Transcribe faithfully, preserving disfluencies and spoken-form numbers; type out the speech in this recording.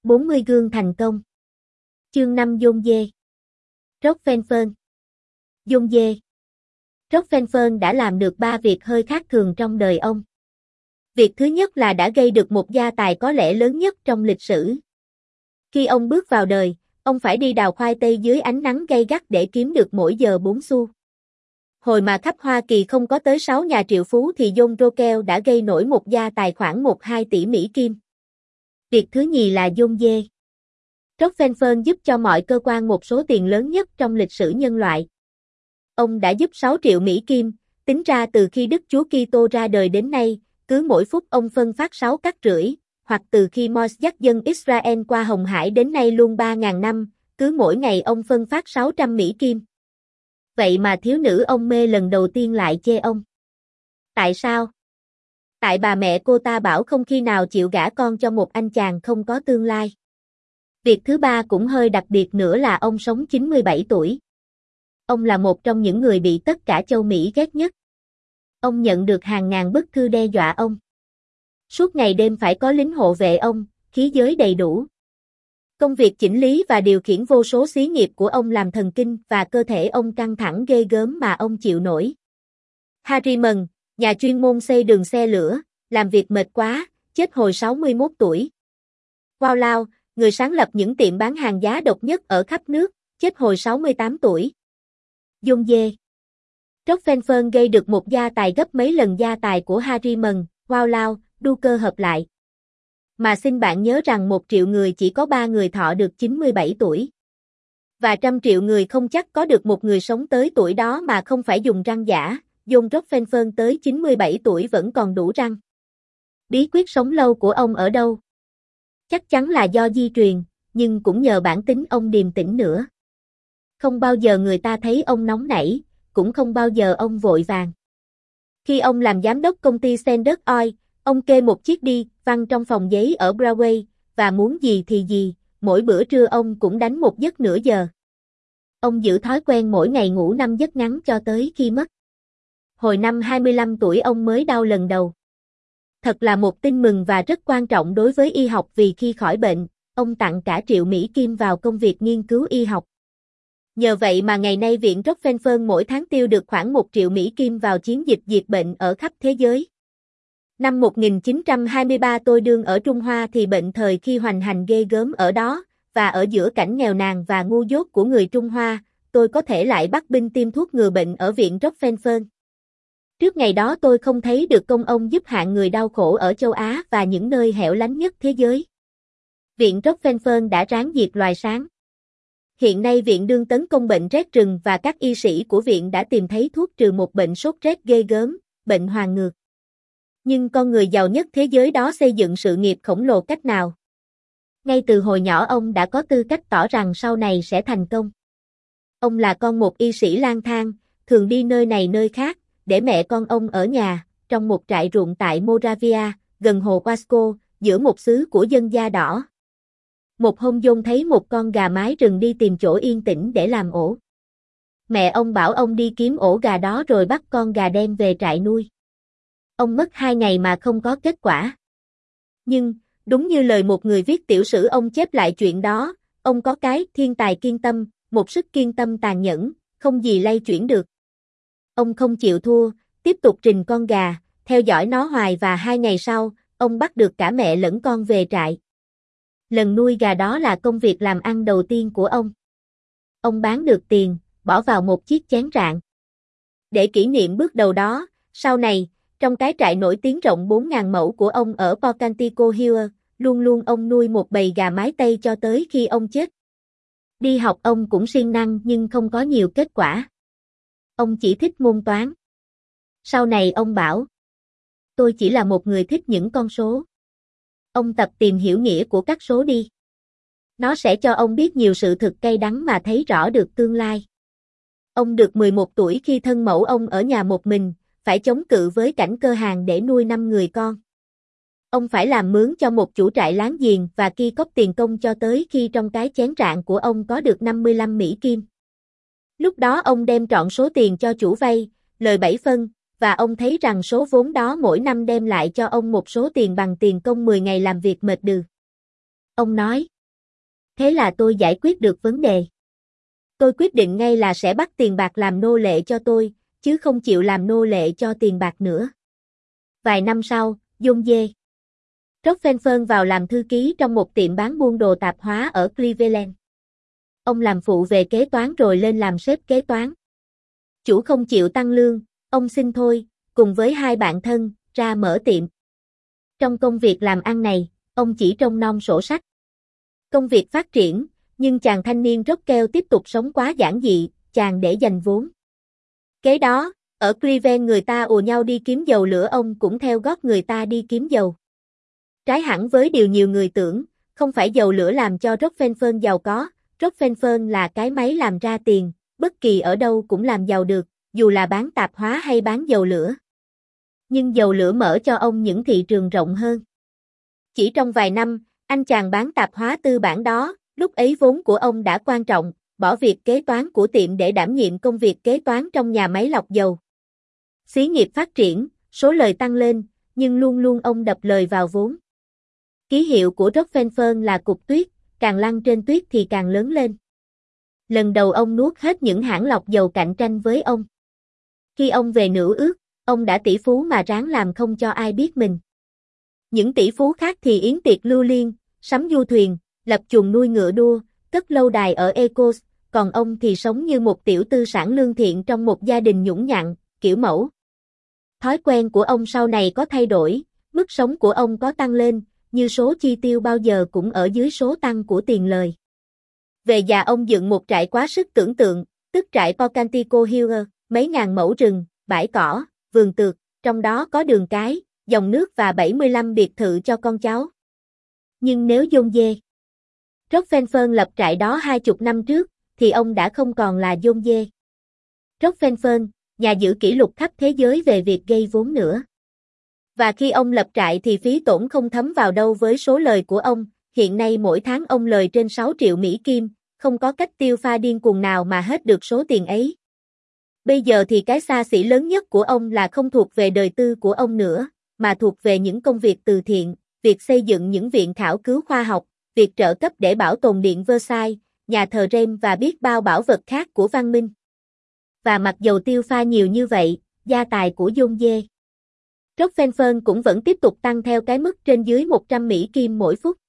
bốn mươi gương thành công. Chương năm Dôn Dê. Rockefeller. Dôn Dê. Rockefeller đã làm được ba việc hơi khác thường trong đời ông. Việc thứ nhất là đã gây được một gia tài có lẽ lớn nhất trong lịch sử. Khi ông bước vào đời, ông phải đi đào khoai tây dưới ánh nắng gay gắt để kiếm được mỗi giờ bốn xu. Hồi mà khắp Hoa Kỳ không có tới sáu nhà triệu phú thì John Rockefeller đã gây nổi một gia tài khoảng một phẩy hai tỷ Mỹ Kim. Việc thứ nhì là Dôn Dê. Rockefeller giúp cho mọi cơ quan một số tiền lớn nhất trong lịch sử nhân loại. Ông đã giúp sáu triệu Mỹ Kim, tính ra từ khi Đức Chúa Kitô ra đời đến nay, cứ mỗi phút ông phân phát sáu cắt rưỡi, hoặc từ khi Moses dắt dân Israel qua Hồng Hải đến nay luôn ba nghìn năm, cứ mỗi ngày ông phân phát sáu trăm Mỹ Kim. Vậy mà thiếu nữ ông mê lần đầu tiên lại chê ông. Tại sao? Tại bà mẹ cô ta bảo không khi nào chịu gả con cho một anh chàng không có tương lai. Việc thứ ba cũng hơi đặc biệt nữa là ông sống chín mươi bảy tuổi. Ông là một trong những người bị tất cả châu Mỹ ghét nhất. Ông nhận được hàng ngàn bức thư đe dọa ông. Suốt ngày đêm phải có lính hộ vệ ông, khí giới đầy đủ. Công việc chỉnh lý và điều khiển vô số xí nghiệp của ông làm thần kinh và cơ thể ông căng thẳng ghê gớm mà ông chịu nổi. Harriman, nhà chuyên môn xây đường xe lửa, làm việc mệt quá, chết hồi sáu mươi mốt tuổi. Wallau, người sáng lập những tiệm bán hàng giá độc nhất ở khắp nước, chết hồi sáu mươi tám tuổi. Dôn Dê. Rockefeller gây được một gia tài gấp mấy lần gia tài của Harriman, Wallau, Duker hợp lại. Mà xin bạn nhớ rằng một triệu người chỉ có ba người thọ được chín mươi bảy tuổi. Và trăm triệu người không chắc có được một người sống tới tuổi đó mà không phải dùng răng giả, John Rockefeller tới chín mươi bảy tuổi vẫn còn đủ răng. Bí quyết sống lâu của ông ở đâu? Chắc chắn là do di truyền, nhưng cũng nhờ bản tính ông điềm tĩnh nữa. Không bao giờ người ta thấy ông nóng nảy, cũng không bao giờ ông vội vàng. Khi ông làm giám đốc công ty Standard Oil, ông kê một chiếc đi văn trong phòng giấy ở Broadway, và muốn gì thì gì, mỗi bữa trưa ông cũng đánh một giấc nửa giờ. Ông giữ thói quen mỗi ngày ngủ năm giấc ngắn cho tới khi mất. Hồi năm hai mươi lăm tuổi ông mới đau lần đầu. Thật là một tin mừng và rất quan trọng đối với y học vì khi khỏi bệnh, ông tặng cả triệu Mỹ Kim vào công việc nghiên cứu y học. Nhờ vậy mà ngày nay Viện Rockefeller mỗi tháng tiêu được khoảng một triệu Mỹ Kim vào chiến dịch diệt bệnh ở khắp thế giới. Năm một nghìn chín trăm hai mươi ba tôi đương ở Trung Hoa thì bệnh thời khi hoành hành ghê gớm ở đó, và ở giữa cảnh nghèo nàn và ngu dốt của người Trung Hoa, tôi có thể lại bắt binh tiêm thuốc ngừa bệnh ở Viện Rockefeller. Trước ngày đó tôi không thấy được công ông giúp hạng người đau khổ ở châu Á và những nơi hẻo lánh nhất thế giới. Viện Rockefeller đã ráng diệt loài sáng. Hiện nay viện đương tấn công bệnh rét rừng và các y sĩ của viện đã tìm thấy thuốc trừ một bệnh sốt rét ghê gớm, bệnh hoàng ngược. Nhưng con người giàu nhất thế giới đó xây dựng sự nghiệp khổng lồ cách nào? Ngay từ hồi nhỏ ông đã có tư cách tỏ rằng sau này sẽ thành công. Ông là con một y sĩ lang thang, thường đi nơi này nơi khác, để mẹ con ông ở nhà, trong một trại ruộng tại Moravia, gần hồ Wasco, giữa một xứ của dân da đỏ. Một hôm John thấy một con gà mái rừng đi tìm chỗ yên tĩnh để làm ổ. Mẹ ông bảo ông đi kiếm ổ gà đó rồi bắt con gà đem về trại nuôi. Ông mất hai ngày mà không có kết quả. Nhưng, đúng như lời một người viết tiểu sử ông chép lại chuyện đó, ông có cái thiên tài kiên tâm, một sức kiên tâm tàn nhẫn, không gì lay chuyển được. Ông không chịu thua, tiếp tục rình con gà, theo dõi nó hoài và hai ngày sau, ông bắt được cả mẹ lẫn con về trại. Lần nuôi gà đó là công việc làm ăn đầu tiên của ông. Ông bán được tiền, bỏ vào một chiếc chén rạn. Để kỷ niệm bước đầu đó, sau này, trong cái trại nổi tiếng rộng bốn nghìn mẫu của ông ở Pocantico Hill, luôn luôn ông nuôi một bầy gà mái Tây cho tới khi ông chết. Đi học ông cũng siêng năng nhưng không có nhiều kết quả. Ông chỉ thích môn toán. Sau này ông bảo, tôi chỉ là một người thích những con số. Ông tập tìm hiểu nghĩa của các số đi. Nó sẽ cho ông biết nhiều sự thực cay đắng mà thấy rõ được tương lai. Ông được mười một tuổi khi thân mẫu ông ở nhà một mình, phải chống cự với cảnh cơ hàn để nuôi năm người con. Ông phải làm mướn cho một chủ trại láng giềng và ki cóp tiền công cho tới khi trong cái chén rạn của ông có được năm mươi lăm Mỹ Kim. Lúc đó ông đem trọn số tiền cho chủ vay, lời bảy phân, và ông thấy rằng số vốn đó mỗi năm đem lại cho ông một số tiền bằng tiền công mười ngày làm việc mệt đừ. Ông nói, Thế là tôi giải quyết được vấn đề. Tôi quyết định ngay là sẽ bắt tiền bạc làm nô lệ cho tôi, chứ không chịu làm nô lệ cho tiền bạc nữa. Vài năm sau, John D. Rockefeller vào làm thư ký trong một tiệm bán buôn đồ tạp hóa ở Cleveland. Ông làm phụ về kế toán rồi lên làm sếp kế toán. Chủ không chịu tăng lương, ông xin thôi, cùng với hai bạn thân, ra mở tiệm. Trong công việc làm ăn này, ông chỉ trông nom sổ sách. Công việc phát triển, nhưng chàng thanh niên Rockwell tiếp tục sống quá giản dị, chàng để dành vốn. Kế đó, ở Cleveland người ta ùa nhau đi kiếm dầu lửa, ông cũng theo gót người ta đi kiếm dầu. Trái hẳn với điều nhiều người tưởng, không phải dầu lửa làm cho Rockefeller giàu có, Rockefeller là cái máy làm ra tiền, bất kỳ ở đâu cũng làm giàu được, dù là bán tạp hóa hay bán dầu lửa. Nhưng dầu lửa mở cho ông những thị trường rộng hơn. Chỉ trong vài năm, anh chàng bán tạp hóa tư bản đó, lúc ấy vốn của ông đã quan trọng, bỏ việc kế toán của tiệm để đảm nhiệm công việc kế toán trong nhà máy lọc dầu. Xí nghiệp phát triển, số lời tăng lên, nhưng luôn luôn ông đập lời vào vốn. Ký hiệu của Rockefeller là cục tuyết, càng lăn trên tuyết thì càng lớn lên. Lần đầu ông nuốt hết những hãng lọc dầu cạnh tranh với ông. Khi ông về nửa ước, ông đã tỷ phú mà ráng làm không cho ai biết mình. Những tỷ phú khác thì yến tiệc lưu liên, sắm du thuyền, lập chuồng nuôi ngựa đua, cất lâu đài ở Ecos, còn ông thì sống như một tiểu tư sản lương thiện trong một gia đình nhũng nhặn, kiểu mẫu. Thói quen của ông sau này có thay đổi, mức sống của ông có tăng lên, như số chi tiêu bao giờ cũng ở dưới số tăng của tiền lời. Về già ông dựng một trại quá sức tưởng tượng, tức trại Pocantico Hill, mấy ngàn mẫu rừng, bãi cỏ, vườn tược, trong đó có đường cái, dòng nước và bảy mươi lăm biệt thự cho con cháu. Nhưng nếu John D. Rockefeller lập trại đó hai chục năm trước, thì ông đã không còn là John D. Rockefeller, nhà giữ kỷ lục khắp thế giới về việc gây vốn nữa. Và khi ông lập trại thì phí tổn không thấm vào đâu với số lời của ông, hiện nay mỗi tháng ông lời trên sáu triệu Mỹ Kim, không có cách tiêu pha điên cuồng nào mà hết được số tiền ấy. Bây giờ thì cái xa xỉ lớn nhất của ông là không thuộc về đời tư của ông nữa, mà thuộc về những công việc từ thiện, việc xây dựng những viện khảo cứu khoa học, việc trợ cấp để bảo tồn điện Versailles, nhà thờ Rem và biết bao bảo vật khác của văn minh. Và mặc dầu tiêu pha nhiều như vậy, gia tài của John D. Rockefeller cũng vẫn tiếp tục tăng theo cái mức trên dưới một trăm Mỹ Kim mỗi phút.